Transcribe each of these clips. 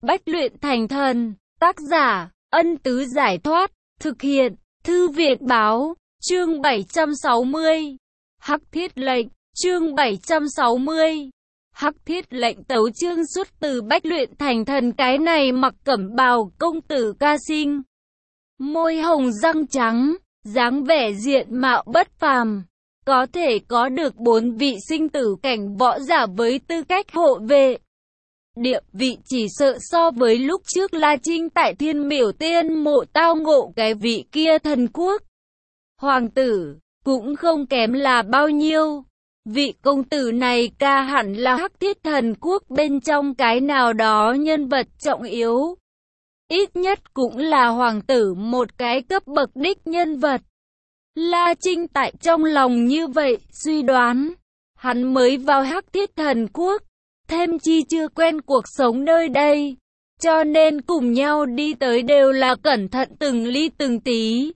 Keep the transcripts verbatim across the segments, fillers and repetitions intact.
Bách luyện thành thần. Tác giả, Ân Tứ Giải Thoát. Thực hiện, Thư viện Báo. Chương bảy trăm sáu mươi. Hắc thiết lệnh. Chương bảy trăm sáu mươi. Hắc thiết lệnh tấu chương xuất từ Bách luyện thành thần. Cái này mặc cẩm bào công tử ca sinh. Môi hồng răng trắng, dáng vẻ diện mạo bất phàm. Có thể có được bốn vị sinh tử cảnh võ giả với tư cách hộ vệ. Địa vị chỉ sợ so với lúc trước La Trinh tại Thiên Miểu Tiên mộ tao ngộ cái vị kia thần quốc hoàng tử, cũng không kém là bao nhiêu. Vị công tử này ca hẳn là Hắc Thiết Thần Quốc bên trong cái nào đó nhân vật trọng yếu. Ít nhất cũng là hoàng tử một cái cấp bậc đích nhân vật. La Trinh tại trong lòng như vậy suy đoán, hắn mới vào Hắc Thiết Thần Quốc, thêm chi chưa quen cuộc sống nơi đây, cho nên cùng nhau đi tới đều là cẩn thận từng ly từng tí,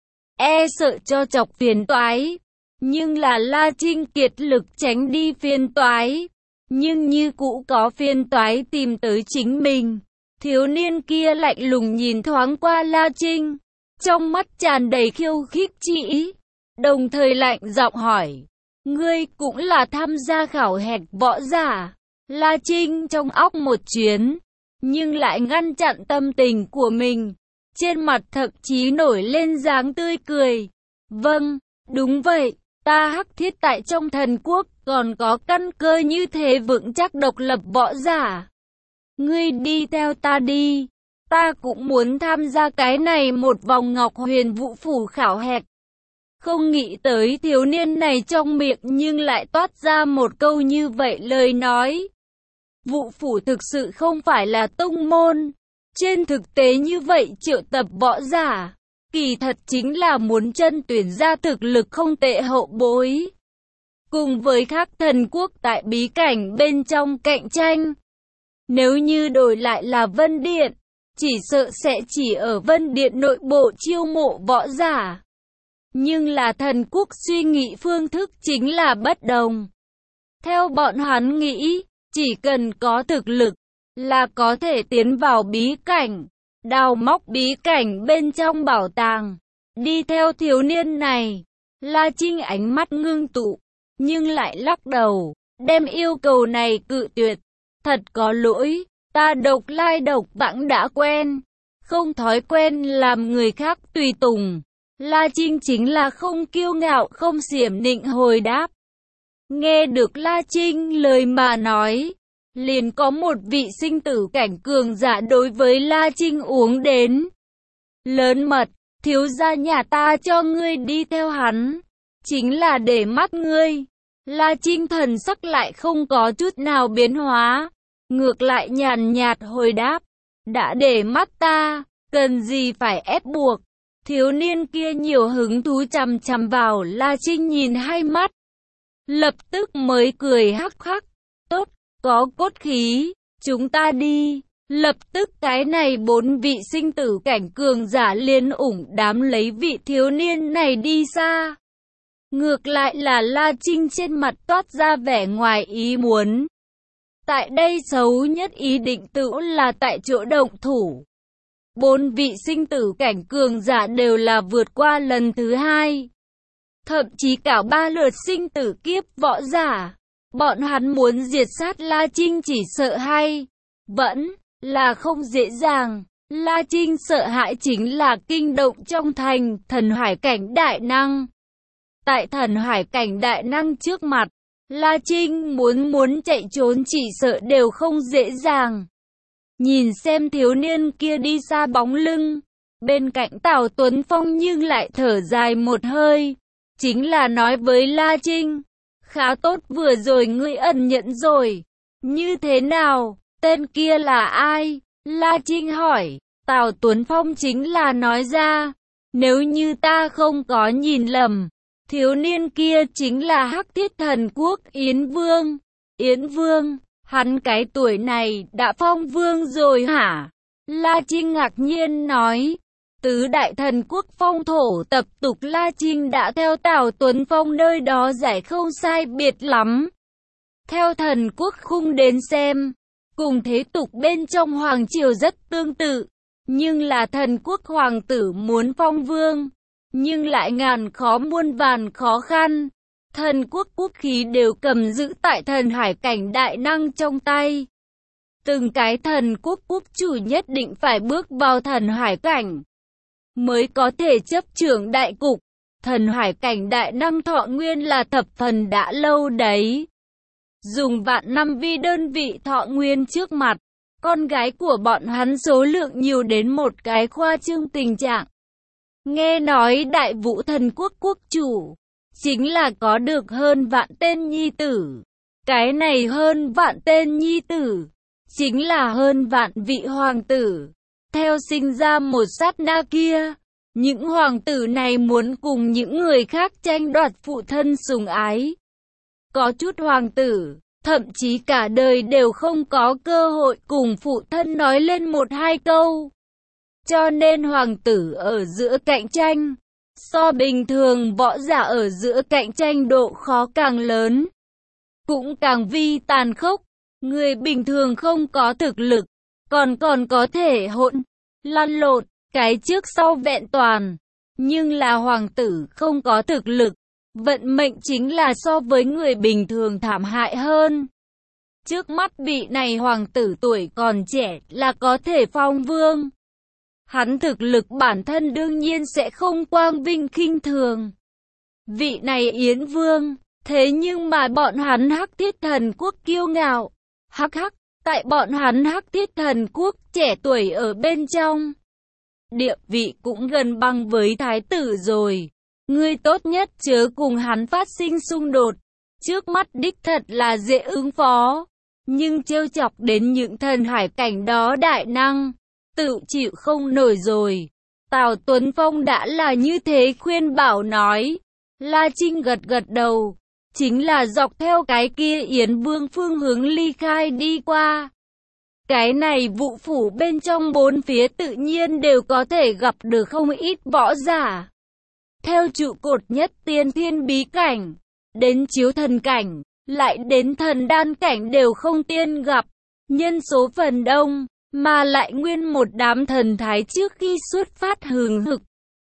e sợ cho chọc phiền toái. Nhưng là La Trinh kiệt lực tránh đi phiền toái, nhưng như cũ có phiền toái tìm tới chính mình. Thiếu niên kia lạnh lùng nhìn thoáng qua La Trinh, trong mắt tràn đầy khiêu khích chi ý, đồng thời lạnh giọng hỏi: ngươi cũng là tham gia khảo hạch võ giả? La Trinh trong óc một chuyến, nhưng lại ngăn chặn tâm tình của mình, trên mặt thậm chí nổi lên dáng tươi cười. Vâng, đúng vậy, ta Hắc Thiết tại trong thần quốc còn có căn cơ như thế vững chắc độc lập võ giả. Ngươi đi theo ta đi, ta cũng muốn tham gia cái này một vòng Ngọc Huyền Vũ Phủ khảo hạch. Không nghĩ tới thiếu niên này trong miệng nhưng lại toát ra một câu như vậy lời nói. Vũ Phủ thực sự không phải là tông môn. Trên thực tế như vậy triệu tập võ giả, kỳ thật chính là muốn chân tuyển ra thực lực không tệ hậu bối. Cùng với các thần quốc tại bí cảnh bên trong cạnh tranh. Nếu như đổi lại là Vân Điện, chỉ sợ sẽ chỉ ở Vân Điện nội bộ chiêu mộ võ giả. Nhưng là thần quốc suy nghĩ phương thức chính là bất đồng. Theo bọn hắn nghĩ, chỉ cần có thực lực là có thể tiến vào bí cảnh, đào móc bí cảnh bên trong bảo tàng. Đi theo thiếu niên này, La Trinh ánh mắt ngưng tụ, nhưng lại lắc đầu, đem yêu cầu này cự tuyệt. Thật có lỗi, ta độc lai độc vãng đã quen, không thói quen làm người khác tùy tùng. La Trinh chính là không kiêu ngạo không xiểm nịnh hồi đáp. Nghe được La Trinh lời mà nói, liền có một vị sinh tử cảnh cường giả đối với La Trinh uống đến. Lớn mật, thiếu gia nhà ta cho ngươi đi theo hắn, chính là để mắt ngươi. La Trinh thần sắc lại không có chút nào biến hóa, ngược lại nhàn nhạt hồi đáp. Đã để mắt ta, cần gì phải ép buộc. Thiếu niên kia nhiều hứng thú chằm chằm vào La Trinh nhìn hai mắt, lập tức mới cười hắc hắc. Tốt, có cốt khí, chúng ta đi. Lập tức cái này bốn vị sinh tử cảnh cường giả liên ủng đám lấy vị thiếu niên này đi xa. Ngược lại là La Trinh trên mặt toát ra vẻ ngoài ý muốn. Tại đây xấu nhất ý định tự là tại chỗ động thủ. Bốn vị sinh tử cảnh cường giả đều là vượt qua lần thứ hai. Thậm chí cả ba lượt sinh tử kiếp võ giả. Bọn hắn muốn diệt sát La Trinh chỉ sợ hay vẫn là không dễ dàng. La Trinh sợ hãi chính là kinh động trong thành thần hải cảnh đại năng. Tại thần hải cảnh đại năng trước mặt, La Trinh muốn muốn chạy trốn chỉ sợ đều không dễ dàng. Nhìn xem thiếu niên kia đi xa bóng lưng, bên cạnh Tào Tuấn Phong nhưng lại thở dài một hơi. Chính là nói với La Trinh, khá tốt, vừa rồi ngươi ẩn nhận rồi. Như thế nào, tên kia là ai? La Trinh hỏi. Tào Tuấn Phong chính là nói ra, nếu như ta không có nhìn lầm, thiếu niên kia chính là Hắc Thiết Thần Quốc Yến Vương. Yến Vương, hắn cái tuổi này đã phong vương rồi hả? La Trinh ngạc nhiên nói. Tứ đại thần quốc phong thổ tập tục La Trinh đã theo Tào Tuấn Phong nơi đó giải không sai biệt lắm. Theo thần quốc khung đến xem, cùng thế tục bên trong hoàng triều rất tương tự, nhưng là thần quốc hoàng tử muốn phong vương, nhưng lại ngàn khó muôn vàn khó khăn. Thần quốc quốc khí đều cầm giữ tại thần hải cảnh đại năng trong tay. Từng cái thần quốc quốc chủ nhất định phải bước vào thần hải cảnh, mới có thể chấp trưởng đại cục. Thần hải cảnh đại năng thọ nguyên là thập phần đã lâu đấy. Dùng vạn năm vi đơn vị thọ nguyên trước mặt, con gái của bọn hắn số lượng nhiều đến một cái khoa trương tình trạng. Nghe nói đại vũ thần quốc quốc chủ, chính là có được hơn vạn tên nhi tử. Cái này hơn vạn tên nhi tử, chính là hơn vạn vị hoàng tử. Theo sinh ra một sát na kia, những hoàng tử này muốn cùng những người khác tranh đoạt phụ thân sủng ái. Có chút hoàng tử, thậm chí cả đời đều không có cơ hội cùng phụ thân nói lên một hai câu. Cho nên hoàng tử ở giữa cạnh tranh, so bình thường võ giả ở giữa cạnh tranh độ khó càng lớn, cũng càng vi tàn khốc. Người bình thường không có thực lực, còn còn có thể hỗn, lăn lộn, cái trước sau vẹn toàn. Nhưng là hoàng tử không có thực lực, vận mệnh chính là so với người bình thường thảm hại hơn. Trước mắt vị này hoàng tử tuổi còn trẻ là có thể phong vương. Hắn thực lực bản thân đương nhiên sẽ không quang vinh khinh thường. Vị này Yến Vương, thế nhưng mà bọn hắn Hắc Thiết Thần Quốc kiêu ngạo. Hắc hắc, tại bọn hắn Hắc Thiết Thần Quốc trẻ tuổi ở bên trong, địa vị cũng gần bằng với thái tử rồi. Ngươi tốt nhất chớ cùng hắn phát sinh xung đột. Trước mắt đích thật là dễ ứng phó, nhưng trêu chọc đến những thần hải cảnh đó đại năng, tự chịu không nổi rồi. Tào Tuấn Phong đã là như thế khuyên bảo nói. La Trinh gật gật đầu, chính là dọc theo cái kia Yến Vương phương hướng ly khai đi qua. Cái này Vũ phủ bên trong bốn phía tự nhiên đều có thể gặp được không ít võ giả. Theo trụ cột nhất tiên thiên bí cảnh, đến chiếu thần cảnh, lại đến thần đan cảnh đều không tiên gặp. Nhân số phần đông, mà lại nguyên một đám thần thái trước khi xuất phát hừng hực.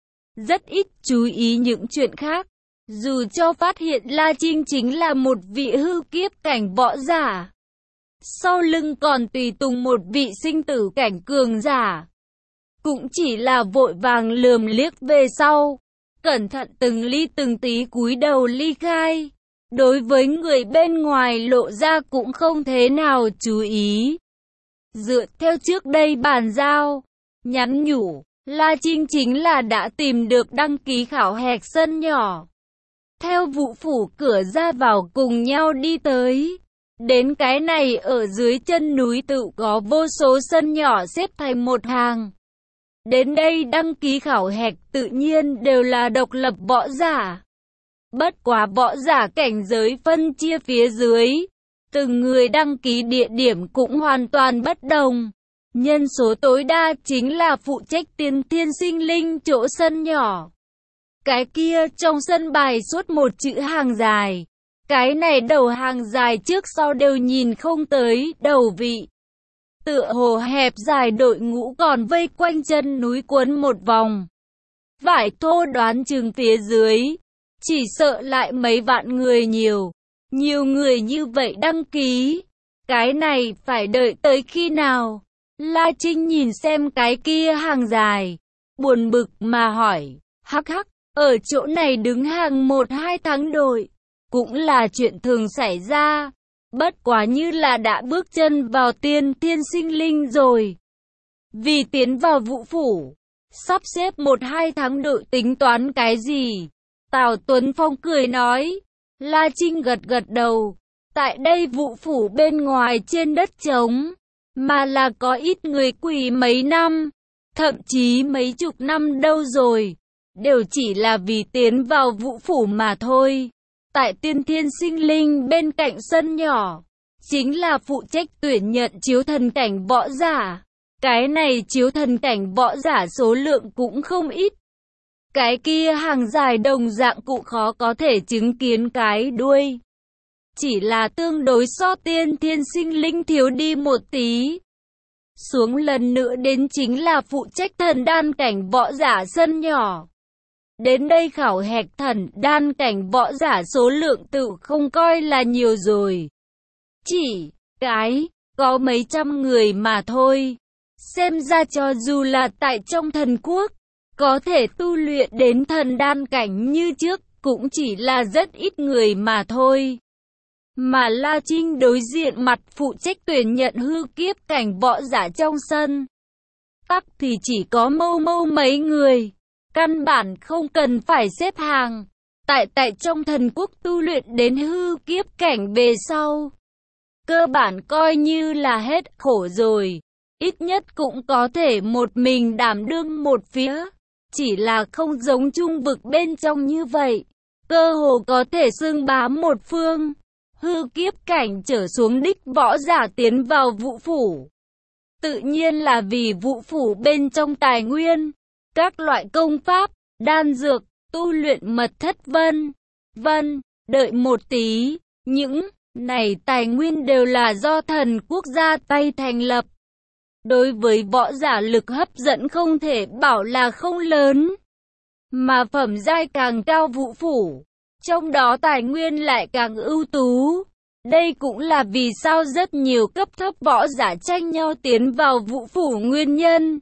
Rất ít chú ý những chuyện khác. Dù cho phát hiện La Trinh chính là một vị hư kiếp cảnh võ giả, sau lưng còn tùy tùng một vị sinh tử cảnh cường giả, cũng chỉ là vội vàng lườm liếc về sau, cẩn thận từng ly từng tí cúi đầu ly khai. Đối với người bên ngoài lộ ra cũng không thế nào chú ý. Dựa theo trước đây bàn giao, nhắn nhủ, La Trinh chính là đã tìm được đăng ký khảo hạch sân nhỏ. Theo Vũ phủ cửa ra vào cùng nhau đi tới. Đến cái này ở dưới chân núi tự có vô số sân nhỏ xếp thành một hàng. Đến đây đăng ký khảo hạch tự nhiên đều là độc lập võ giả. Bất quá võ giả cảnh giới phân chia phía dưới, từng người đăng ký địa điểm cũng hoàn toàn bất đồng. Nhân số tối đa chính là phụ trách tiên thiên sinh linh chỗ sân nhỏ. Cái kia trong sân bài suốt một chữ hàng dài. Cái này đầu hàng dài trước sau đều nhìn không tới đầu vị. Tựa hồ hẹp dài đội ngũ còn vây quanh chân núi quấn một vòng. Vải thô đoán chừng phía dưới, chỉ sợ lại mấy vạn người nhiều. Nhiều người như vậy đăng ký, cái này phải đợi tới khi nào? La Trinh nhìn xem cái kia hàng dài, buồn bực mà hỏi, hắc hắc, ở chỗ này đứng hàng một hai tháng đội, cũng là chuyện thường xảy ra. Bất quá như là đã bước chân vào tiên thiên sinh linh rồi. Vì tiến vào Vũ phủ, sắp xếp một hai tháng đội tính toán cái gì? Tào Tuấn Phong cười nói. La Trinh gật gật đầu. Tại đây Vũ phủ bên ngoài trên đất trống, mà là có ít người quỳ mấy năm, thậm chí mấy chục năm đâu rồi, đều chỉ là vì tiến vào Vũ phủ mà thôi. Tại tiên thiên sinh linh bên cạnh sân nhỏ, chính là phụ trách tuyển nhận chiếu thần cảnh võ giả. Cái này chiếu thần cảnh võ giả số lượng cũng không ít. Cái kia hàng dài đồng dạng cụ khó có thể chứng kiến cái đuôi. chỉ là tương đối so tiên thiên sinh linh thiếu đi một tí. Xuống lần nữa đến chính là phụ trách thần đan cảnh võ giả sân nhỏ. Đến đây khảo hạch thần đan cảnh võ giả số lượng tự không coi là nhiều rồi. Chỉ cái có mấy trăm người mà thôi. Xem ra cho dù là tại trong thần quốc, có thể tu luyện đến thần đan cảnh như trước, cũng chỉ là rất ít người mà thôi. Mà La Trinh đối diện mặt phụ trách tuyển nhận hư kiếp cảnh võ giả trong sân. Tắc thì chỉ có mâu mâu mấy người. Căn bản không cần phải xếp hàng. Tại tại trong thần quốc tu luyện đến hư kiếp cảnh về sau. Cơ bản coi như là hết khổ rồi. Ít nhất cũng có thể một mình đảm đương một phía. Chỉ là không giống trung vực bên trong như vậy. Cơ hồ có thể xưng bá một phương. Hư kiếp cảnh trở xuống đích võ giả tiến vào vũ phủ. Tự nhiên là vì vũ phủ bên trong tài nguyên. Các loại công pháp, đan dược, tu luyện mật thất vân. Vân, đợi một tí. Những này tài nguyên đều là do thần quốc gia tay thành lập. Đối với võ giả lực hấp dẫn không thể bảo là không lớn. Mà phẩm giai càng cao vũ phủ, trong đó tài nguyên lại càng ưu tú. Đây cũng là vì sao rất nhiều cấp thấp võ giả tranh nhau tiến vào vũ phủ nguyên nhân.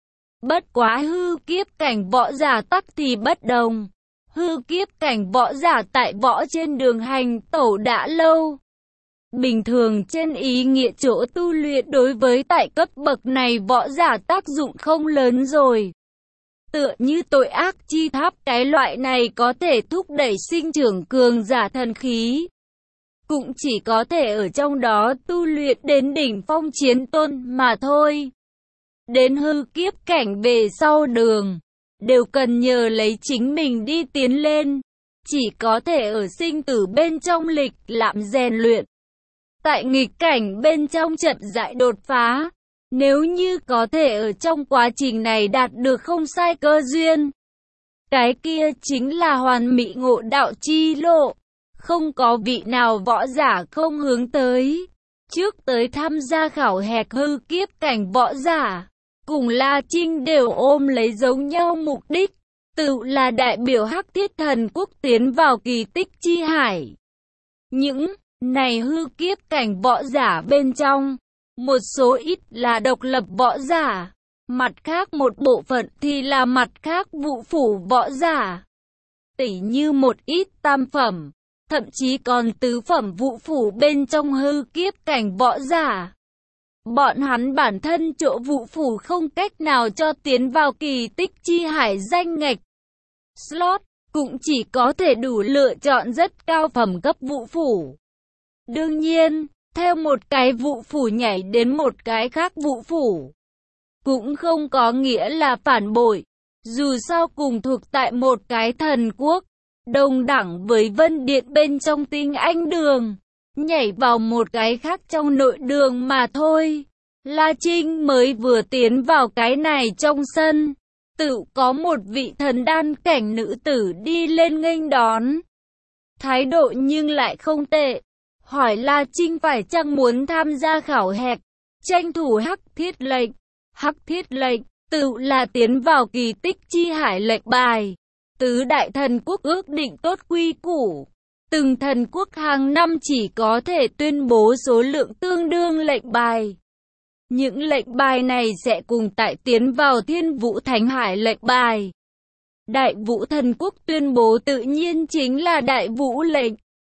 Bất quá hư kiếp cảnh võ giả tắc thì bất đồng. Hư kiếp cảnh võ giả tại võ trên đường hành tẩu đã lâu. Bình thường trên ý nghĩa chỗ tu luyện đối với tại cấp bậc này võ giả tác dụng không lớn rồi. Tựa như tội ác chi tháp cái loại này có thể thúc đẩy sinh trưởng cường giả thần khí. Cũng chỉ có thể ở trong đó tu luyện đến đỉnh phong chiến tôn mà thôi. Đến hư kiếp cảnh về sau đường, đều cần nhờ lấy chính mình đi tiến lên. Chỉ có thể ở sinh tử bên trong lịch lãm rèn luyện. Tại nghịch cảnh bên trong chậm rãi đột phá. Nếu như có thể ở trong quá trình này đạt được không sai cơ duyên. Cái kia chính là hoàn mỹ ngộ đạo chi lộ. Không có vị nào võ giả không hướng tới. Trước tới tham gia khảo hạch hư kiếp cảnh võ giả. Cùng La Trinh đều ôm lấy giống nhau mục đích. Tự là đại biểu Hắc Thiết Thần Quốc tiến vào kỳ tích chi hải. Những này hư kiếp cảnh võ giả bên trong. Một số ít là độc lập võ giả. Mặt khác một bộ phận thì là mặt khác vũ phủ võ giả. Tỉ như một ít tam phẩm. Thậm chí còn tứ phẩm vũ phủ bên trong hư kiếp cảnh võ giả. Bọn hắn bản thân chỗ vũ phủ không cách nào cho tiến vào kỳ tích chi hải danh ngạch. Slot cũng chỉ có thể đủ lựa chọn rất cao phẩm cấp vũ phủ. Đương nhiên, theo một cái vũ phủ nhảy đến một cái khác vũ phủ. Cũng không có nghĩa là phản bội. Dù sao cùng thuộc tại một cái thần quốc. Đồng đẳng với Vân Điện bên trong tinh anh đường. Nhảy vào một cái khác trong nội đường mà thôi. La Trinh mới vừa tiến vào cái này trong sân. Tự có một vị thần đan cảnh nữ tử đi lên nghênh đón. Thái độ nhưng lại không tệ. Hỏi La Trinh phải chăng muốn tham gia khảo hạch. Tranh thủ Hắc Thiết lệnh. Hắc Thiết lệnh tự là tiến vào kỳ tích chi hải lệnh bài. Tứ đại thần quốc ước định tốt quy củ. Từng thần quốc hàng năm chỉ có thể tuyên bố số lượng tương đương lệnh bài. Những lệnh bài này sẽ cùng tại tiến vào Thiên Vũ Thánh Hải lệnh bài. Đại Vũ Thần Quốc tuyên bố tự nhiên chính là Đại Vũ lệnh.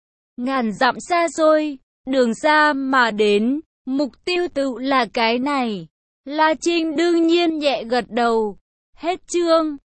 Ngàn dặm xa xôi, đường xa mà đến, mục tiêu tự là cái này. La Trinh đương nhiên nhẹ gật đầu. Hết chương.